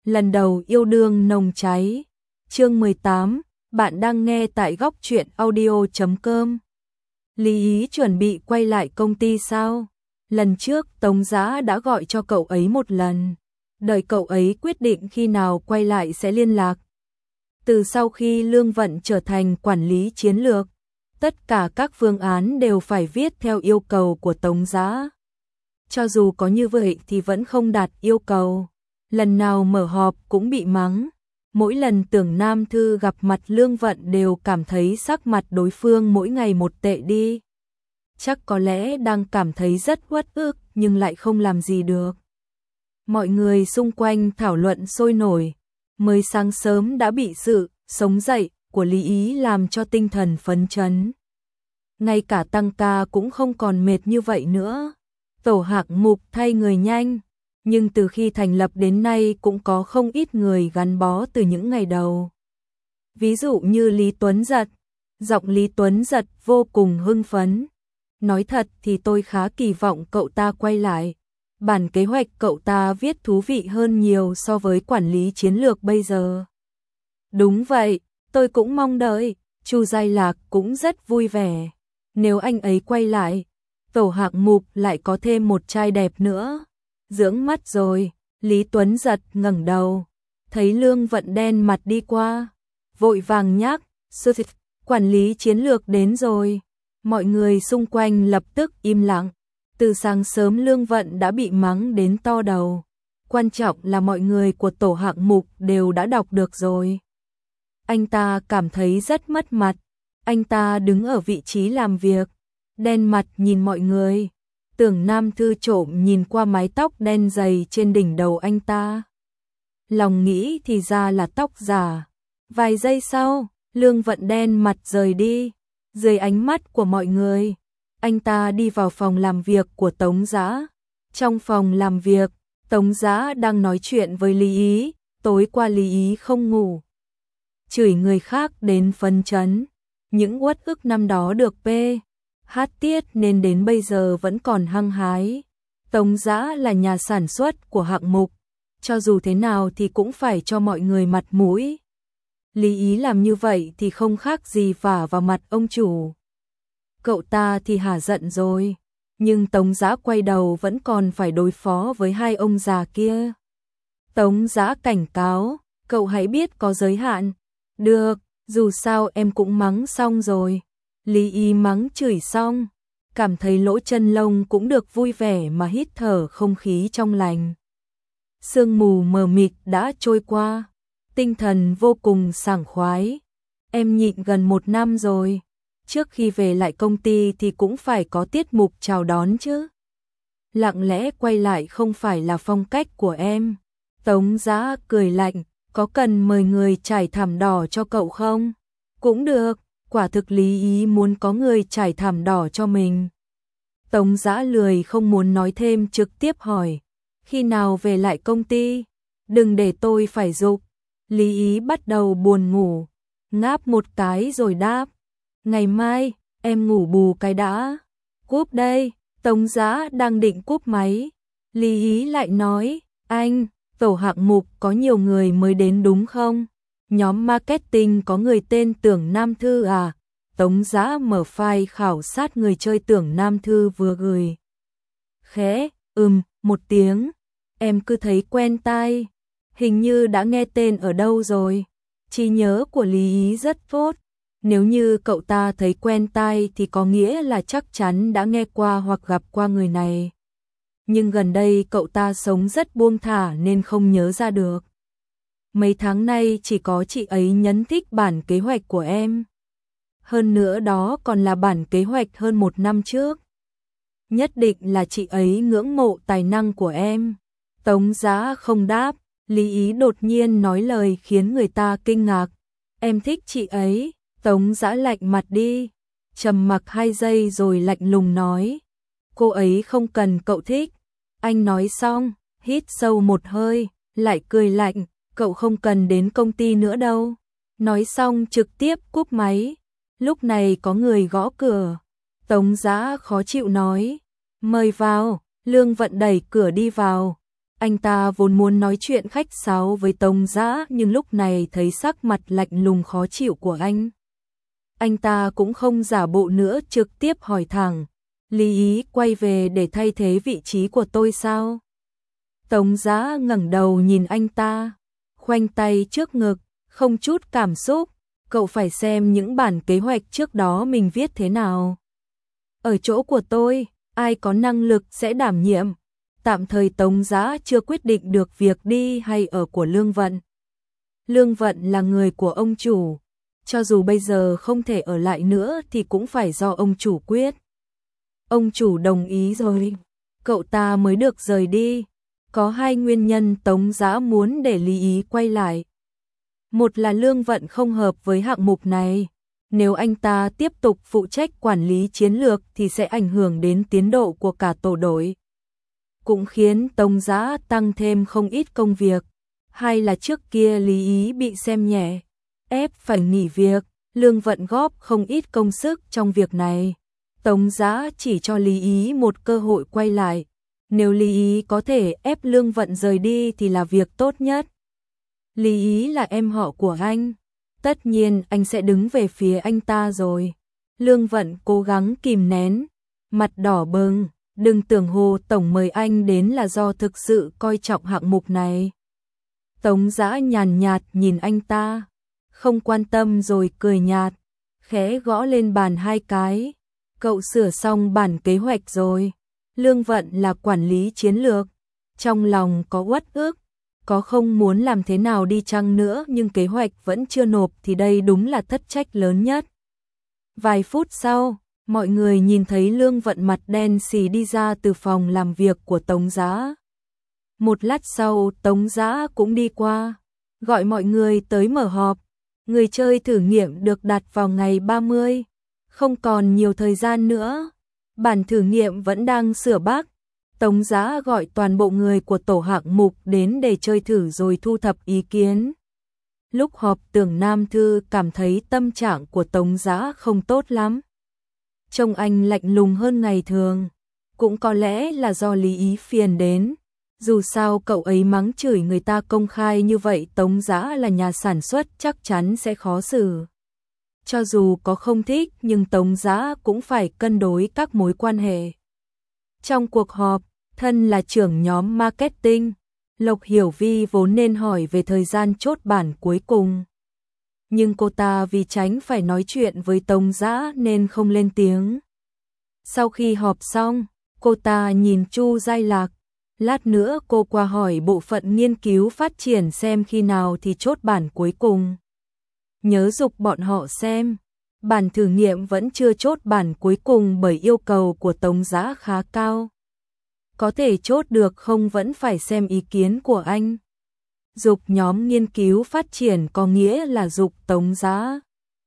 lần đầu yêu đương nồng cháy. Chương 18, bạn đang nghe tại góc truyện audio.com. Lý Ý chuẩn bị quay lại công ty sao? Lần trước Tống Dã đã gọi cho cậu ấy một lần, đợi cậu ấy quyết định khi nào quay lại sẽ liên lạc. Từ sau khi Lương Vận trở thành quản lý chiến lược, tất cả các phương án đều phải viết theo yêu cầu của Tống Dã. Cho dù có như vậy thì vẫn không đạt yêu cầu. Lần nào mở họp cũng bị mắng. Mỗi lần Tưởng Nam Thư gặp mặt Lương Vận đều cảm thấy sắc mặt đối phương mỗi ngày một tệ đi. Chắc có lẽ đang cảm thấy rất uất ức nhưng lại không làm gì được. Mọi người xung quanh thảo luận sôi nổi. Mới sáng sớm đã bị sự sống dậy của Lý Ý làm cho tinh thần phấn chấn. Ngay cả tăng ca cũng không còn mệt như vậy nữa. Tổ hạng mục thay người nhanh, nhưng từ khi thành lập đến nay cũng có không ít người gắn bó từ những ngày đầu. Ví dụ như Lý Tuấn Giật. Giọng Lý Tuấn Giật vô cùng hưng phấn. Nói thật thì tôi khá kỳ vọng cậu ta quay lại. Bản kế hoạch cậu ta viết thú vị hơn nhiều so với quản lý chiến lược bây giờ. Đúng vậy, tôi cũng mong đợi. Chu Giai Lạc cũng rất vui vẻ. Nếu anh ấy quay lại, tổ hạng mục lại có thêm một trai đẹp nữa. Dưỡng mắt rồi. Lý Tuấn Giật ngẩng đầu, thấy Lương Vận đen mặt đi qua, vội vàng nhắc, quản lý chiến lược đến rồi. Mọi người xung quanh lập tức im lặng. Từ sáng sớm Lương Vận đã bị mắng đến to đầu. Quan trọng là mọi người của tổ hạng mục đều đã đọc được rồi. Anh ta cảm thấy rất mất mặt. Anh ta đứng ở vị trí làm việc, đen mặt nhìn mọi người. Tưởng Nam Thư trộm nhìn qua mái tóc đen dày trên đỉnh đầu anh ta. Lòng nghĩ thì ra là tóc giả. Vài giây sau, Lương Vận đen mặt rời đi. Dưới ánh mắt của mọi người, anh ta đi vào phòng làm việc của Tống Dã. Trong phòng làm việc, Tống Dã đang nói chuyện với Lý Ý. Tối qua Lý Ý không ngủ, chửi người khác đến phấn chấn. Những uất ức năm đó được hát tiết nên đến bây giờ vẫn còn hăng hái. Tống Dã là nhà sản xuất của hạng mục, cho dù thế nào thì cũng phải cho mọi người mặt mũi. Lý Ý làm như vậy thì không khác gì vả vào mặt ông chủ. Cậu ta thì hả giận rồi, nhưng Tống Dã quay đầu vẫn còn phải đối phó với hai ông già kia. Tống Dã cảnh cáo, cậu hãy biết có giới hạn. Được, dù sao em cũng mắng xong rồi. Lý Ý mắng chửi xong, cảm thấy lỗ chân lông cũng được vui vẻ mà hít thở không khí trong lành. Sương mù mờ mịt đã trôi qua, tinh thần vô cùng sảng khoái. Em nhịn gần 1 năm rồi, trước khi về lại công ty thì cũng phải có tiết mục chào đón chứ. Lặng lẽ quay lại không phải là phong cách của em. Tống Dã cười lạnh, có cần mời người trải thảm đỏ cho cậu không? Cũng được. Quả thực Lý Ý muốn có người trải thảm đỏ cho mình. Tống Dã lười không muốn nói thêm, trực tiếp hỏi, khi nào về lại công ty? Đừng để tôi phải giục. Lý Ý bắt đầu buồn ngủ, ngáp một cái rồi đáp, ngày mai, em ngủ bù cái đã. Cúp đây. Tống Dã đang định cúp máy, Lý Ý lại nói, anh, tổ hạng mục có nhiều người mới đến đúng không? Nhóm marketing có người tên Tưởng Nam Thư à? Tống Dã mở file khảo sát người chơi Tưởng Nam Thư vừa gửi. Khẽ, một tiếng. Em cứ thấy quen tai. Hình như đã nghe tên ở đâu rồi. Trí nhớ của Lý Ý rất tốt. Nếu như cậu ta thấy quen tai thì có nghĩa là chắc chắn đã nghe qua hoặc gặp qua người này. Nhưng gần đây cậu ta sống rất buông thả nên không nhớ ra được. Mấy tháng nay chỉ có chị ấy nhấn thích bản kế hoạch của em. Hơn nữa đó còn là bản kế hoạch hơn 1 năm trước. Nhất định là chị ấy ngưỡng mộ tài năng của em. Tống Dã không đáp, Lý Ý đột nhiên nói lời khiến người ta kinh ngạc. Em thích chị ấy. Tống Dã lạnh mặt đi, trầm mặc 2 giây rồi lạnh lùng nói, cô ấy không cần cậu thích. Anh nói xong, hít sâu một hơi, lại cười lạnh, cậu không cần đến công ty nữa đâu. Nói xong trực tiếp cúp máy. Lúc này có người gõ cửa. Tống Dã khó chịu nói, mời vào. Lương Vận đẩy cửa đi vào. Anh ta vốn muốn nói chuyện khách sáo với Tống Dã, nhưng lúc này thấy sắc mặt lạnh lùng khó chịu của anh ta cũng không giả bộ nữa, trực tiếp hỏi thẳng, Lý Ý quay về để thay thế vị trí của tôi sao? Tống Dã ngẩng đầu nhìn anh ta, khoanh tay trước ngực, không chút cảm xúc, cậu phải xem những bản kế hoạch trước đó mình viết thế nào. Ở chỗ của tôi, ai có năng lực sẽ đảm nhiệm. Tạm thời Tống Dã chưa quyết định được việc đi hay ở của Lương Vận. Lương Vận là người của ông chủ, cho dù bây giờ không thể ở lại nữa thì cũng phải do ông chủ quyết. Ông chủ đồng ý rồi, cậu ta mới được rời đi. Có hai nguyên nhân Tống Dã muốn để Lý Ý quay lại. Một là Lương Vận không hợp với hạng mục này. Nếu anh ta tiếp tục phụ trách quản lý chiến lược thì sẽ ảnh hưởng đến tiến độ của cả tổ đội, cũng khiến Tống Dã tăng thêm không ít công việc. Hai là trước kia Lý Ý bị xem nhẹ, ép phải nghỉ việc, Lương Vận góp không ít công sức trong việc này. Tống Dã chỉ cho Lý Ý một cơ hội quay lại. Nếu Lý Ý có thể ép Lương Vận rời đi thì là việc tốt nhất. Lý Ý là em họ của anh, tất nhiên anh sẽ đứng về phía anh ta rồi. Lương Vận cố gắng kìm nén, mặt đỏ bừng, đừng tưởng Hồ Tổng mời anh đến là do thực sự coi trọng hạng mục này. Tống Dã nhàn nhạt nhìn anh ta, không quan tâm rồi cười nhạt, khẽ gõ lên bàn hai cái. Cậu sửa xong bản kế hoạch rồi. Lương Vận là quản lý chiến lược, trong lòng có uất ức, có không muốn làm thế nào đi chăng nữa nhưng kế hoạch vẫn chưa nộp thì đây đúng là thất trách lớn nhất. Vài phút sau, mọi người nhìn thấy Lương Vận mặt đen xì đi ra từ phòng làm việc của Tống Dã. Một lát sau Tống Dã cũng đi qua, gọi mọi người tới mở họp. Người chơi thử nghiệm được đặt vào ngày 30, không còn nhiều thời gian nữa. Bản thử nghiệm vẫn đang sửa bug. Tống Dã gọi toàn bộ người của tổ hạng mục đến để chơi thử rồi thu thập ý kiến. Lúc họp Tưởng Nam Thư cảm thấy tâm trạng của Tống Dã không tốt lắm. Trông anh lạnh lùng hơn ngày thường, cũng có lẽ là do Lý Ý phiền đến. Dù sao cậu ấy mắng chửi người ta công khai như vậy, Tống Dã là nhà sản xuất chắc chắn sẽ khó xử. Cho dù có không thích nhưng Tống Dã cũng phải cân đối các mối quan hệ. Trong cuộc họp, thân là trưởng nhóm marketing, Lộc Hiểu Vi vốn nên hỏi về thời gian chốt bản cuối cùng. Nhưng cô ta vì tránh phải nói chuyện với Tống Dã nên không lên tiếng. Sau khi họp xong, cô ta nhìn Chu Giai Lạc. Lát nữa cô qua hỏi bộ phận nghiên cứu phát triển xem khi nào thì chốt bản cuối cùng. Nhớ giục bọn họ xem. Bản thử nghiệm vẫn chưa chốt bản cuối cùng bởi yêu cầu của Tống Dã khá cao. Có thể chốt được không vẫn phải xem ý kiến của anh. Giục nhóm nghiên cứu phát triển có nghĩa là giục Tống Dã.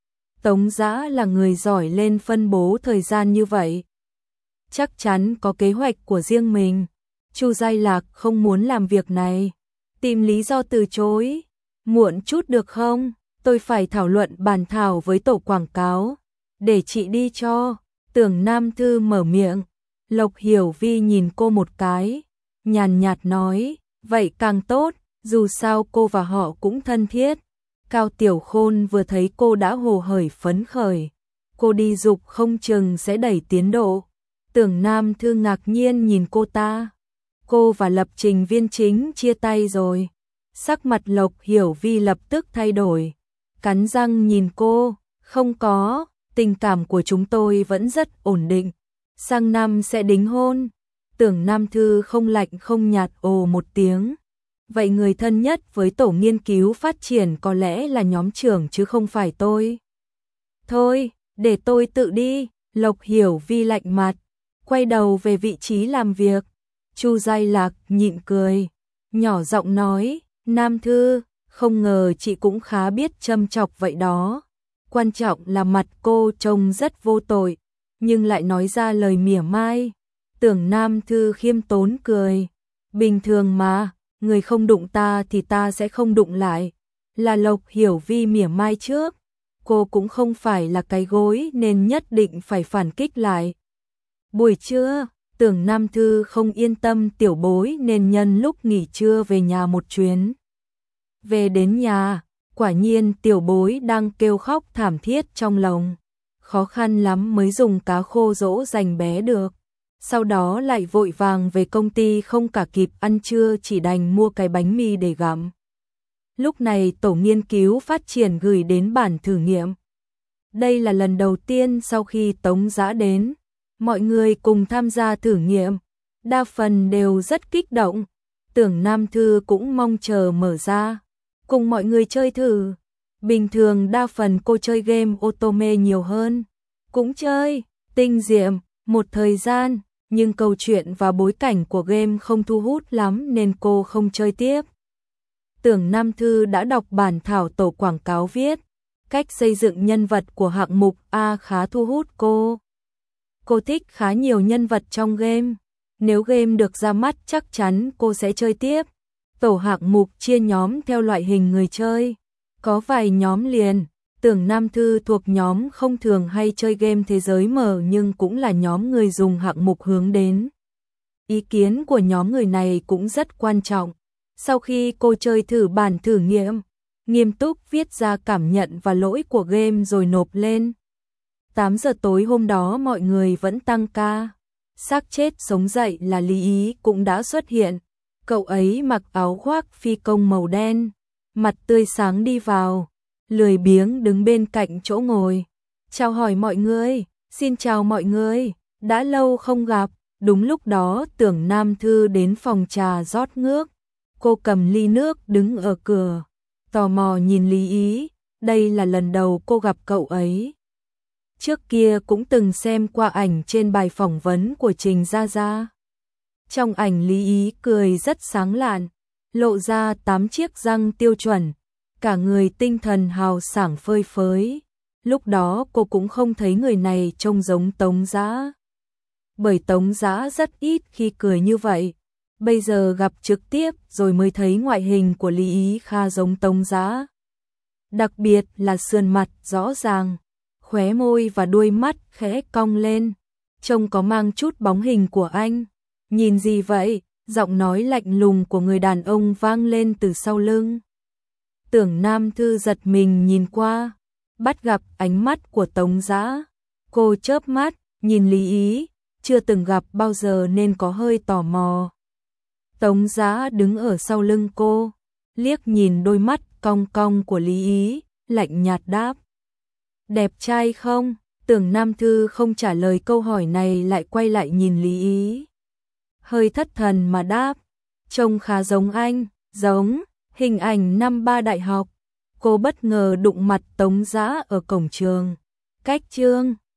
Tống Dã là người giỏi lên phân bố thời gian như vậy. Chắc chắn có kế hoạch của riêng mình. Chu Giai Lạc không muốn làm việc này. Tìm lý do từ chối. Muộn chút được không? Tôi phải thảo luận bàn thảo với tổ quảng cáo. Để chị đi cho. Tưởng Nam Thư mở miệng. Lộc Hiểu Vi nhìn cô một cái, nhàn nhạt nói, vậy càng tốt, dù sao cô và họ cũng thân thiết. Cao Tiểu Khôn vừa thấy cô đã hồ hởi phấn khởi, cô đi giục không chừng sẽ đẩy tiến độ. Tưởng Nam Thư ngạc nhiên nhìn cô ta, cô và lập trình viên chính chia tay rồi. Sắc mặt Lộc Hiểu Vi lập tức thay đổi, cắn răng nhìn cô, không có, tình cảm của chúng tôi vẫn rất ổn định. Sang năm sẽ đính hôn. Tưởng Nam Thư không lạnh không nhạt ồ một tiếng. Vậy người thân nhất với tổ nghiên cứu phát triển có lẽ là nhóm trưởng chứ không phải tôi. Thôi, để tôi tự đi. Lộc Hiểu Vi lạnh mặt, quay đầu về vị trí làm việc. Chu Giai Lạc nhịn cười, nhỏ giọng nói, Nam Thư, không ngờ chị cũng khá biết châm chọc vậy đó. Quan trọng là mặt cô trông rất vô tội, nhưng lại nói ra lời mỉa mai. Tưởng Nam Thư khiêm tốn cười, bình thường mà, người không đụng ta thì ta sẽ không đụng lại. Là Lộc Hiểu Vi mỉa mai trước, cô cũng không phải là cái gối nên nhất định phải phản kích lại. Buổi trưa, Tưởng Nam Thư không yên tâm tiểu bối nên nhân lúc nghỉ trưa về nhà một chuyến. Về đến nhà, quả nhiên tiểu bối đang kêu khóc thảm thiết trong lòng. Khó khăn lắm mới dùng cá khô dỗ dành bé được. Sau đó lại vội vàng về công ty không cả kịp ăn trưa chỉ đành mua cái bánh mì để gặm. Lúc này tổ nghiên cứu phát triển gửi đến bản thử nghiệm. Đây là lần đầu tiên sau khi Tống Dã đến, mọi người cùng tham gia thử nghiệm, đa phần đều rất kích động. Tưởng Nam Thư cũng mong chờ mở ra, cùng mọi người chơi thử. Bình thường đa phần cô chơi game Otome nhiều hơn, cũng chơi Tinh Diệm một thời gian, nhưng câu chuyện và bối cảnh của game không thu hút lắm nên cô không chơi tiếp. Tưởng Nam Thư đã đọc bản thảo tổ quảng cáo viết, cách xây dựng nhân vật của hạng mục A khá thu hút cô. Cô thích khá nhiều nhân vật trong game, nếu game được ra mắt chắc chắn cô sẽ chơi tiếp. Tổ hạng mục chia nhóm theo loại hình người chơi, có vài nhóm liền. Tưởng Nam Thư thuộc nhóm không thường hay chơi game thế giới mở nhưng cũng là nhóm người dùng hạng mục hướng đến. Ý kiến của nhóm người này cũng rất quan trọng. Sau khi cô chơi thử bản thử nghiệm, nghiêm túc viết ra cảm nhận và lỗi của game rồi nộp lên. 8 giờ tối hôm đó mọi người vẫn tăng ca. Xác chết sống dậy là Lý Ý cũng đã xuất hiện. Cậu ấy mặc áo khoác phi công màu đen, mặt tươi sáng đi vào, lười biếng đứng bên cạnh chỗ ngồi. Chào hỏi mọi người, xin chào mọi người, đã lâu không gặp. Đúng lúc đó Tưởng Nam Thư đến phòng trà rót nước. Cô cầm ly nước đứng ở cửa, tò mò nhìn Lý Ý. Đây là lần đầu cô gặp cậu ấy. Trước kia cũng từng xem qua ảnh trên bài phỏng vấn của Trình Gia Gia. Trong ảnh Lý Ý cười rất sáng lạn, lộ ra 8 chiếc răng tiêu chuẩn, cả người tinh thần hào sảng phơi phới. Lúc đó cô cũng không thấy người này trông giống Tống Dã, bởi Tống Dã rất ít khi cười như vậy. Bây giờ gặp trực tiếp rồi mới thấy ngoại hình của Lý Ý khá giống Tống Dã. Đặc biệt là sườn mặt rõ ràng, khóe môi và đuôi mắt khẽ cong lên, trông có mang chút bóng hình của anh. Nhìn gì vậy? Giọng nói lạnh lùng của người đàn ông vang lên từ sau lưng. Tưởng Nam Thư giật mình nhìn qua, bắt gặp ánh mắt của Tống Dã. Cô chớp mắt, nhìn Lý Ý, chưa từng gặp bao giờ nên có hơi tò mò. Tống Dã đứng ở sau lưng cô, liếc nhìn đôi mắt cong cong của Lý Ý, lạnh nhạt đáp. Đẹp trai không? Tưởng Nam Thư không trả lời câu hỏi này lại quay lại nhìn Lý Ý. Hơi thất thần mà đáp, trông khá giống anh, giống, hình ảnh năm 3 đại học. Cô bất ngờ đụng mặt Tống Dã ở cổng trường. Cách chương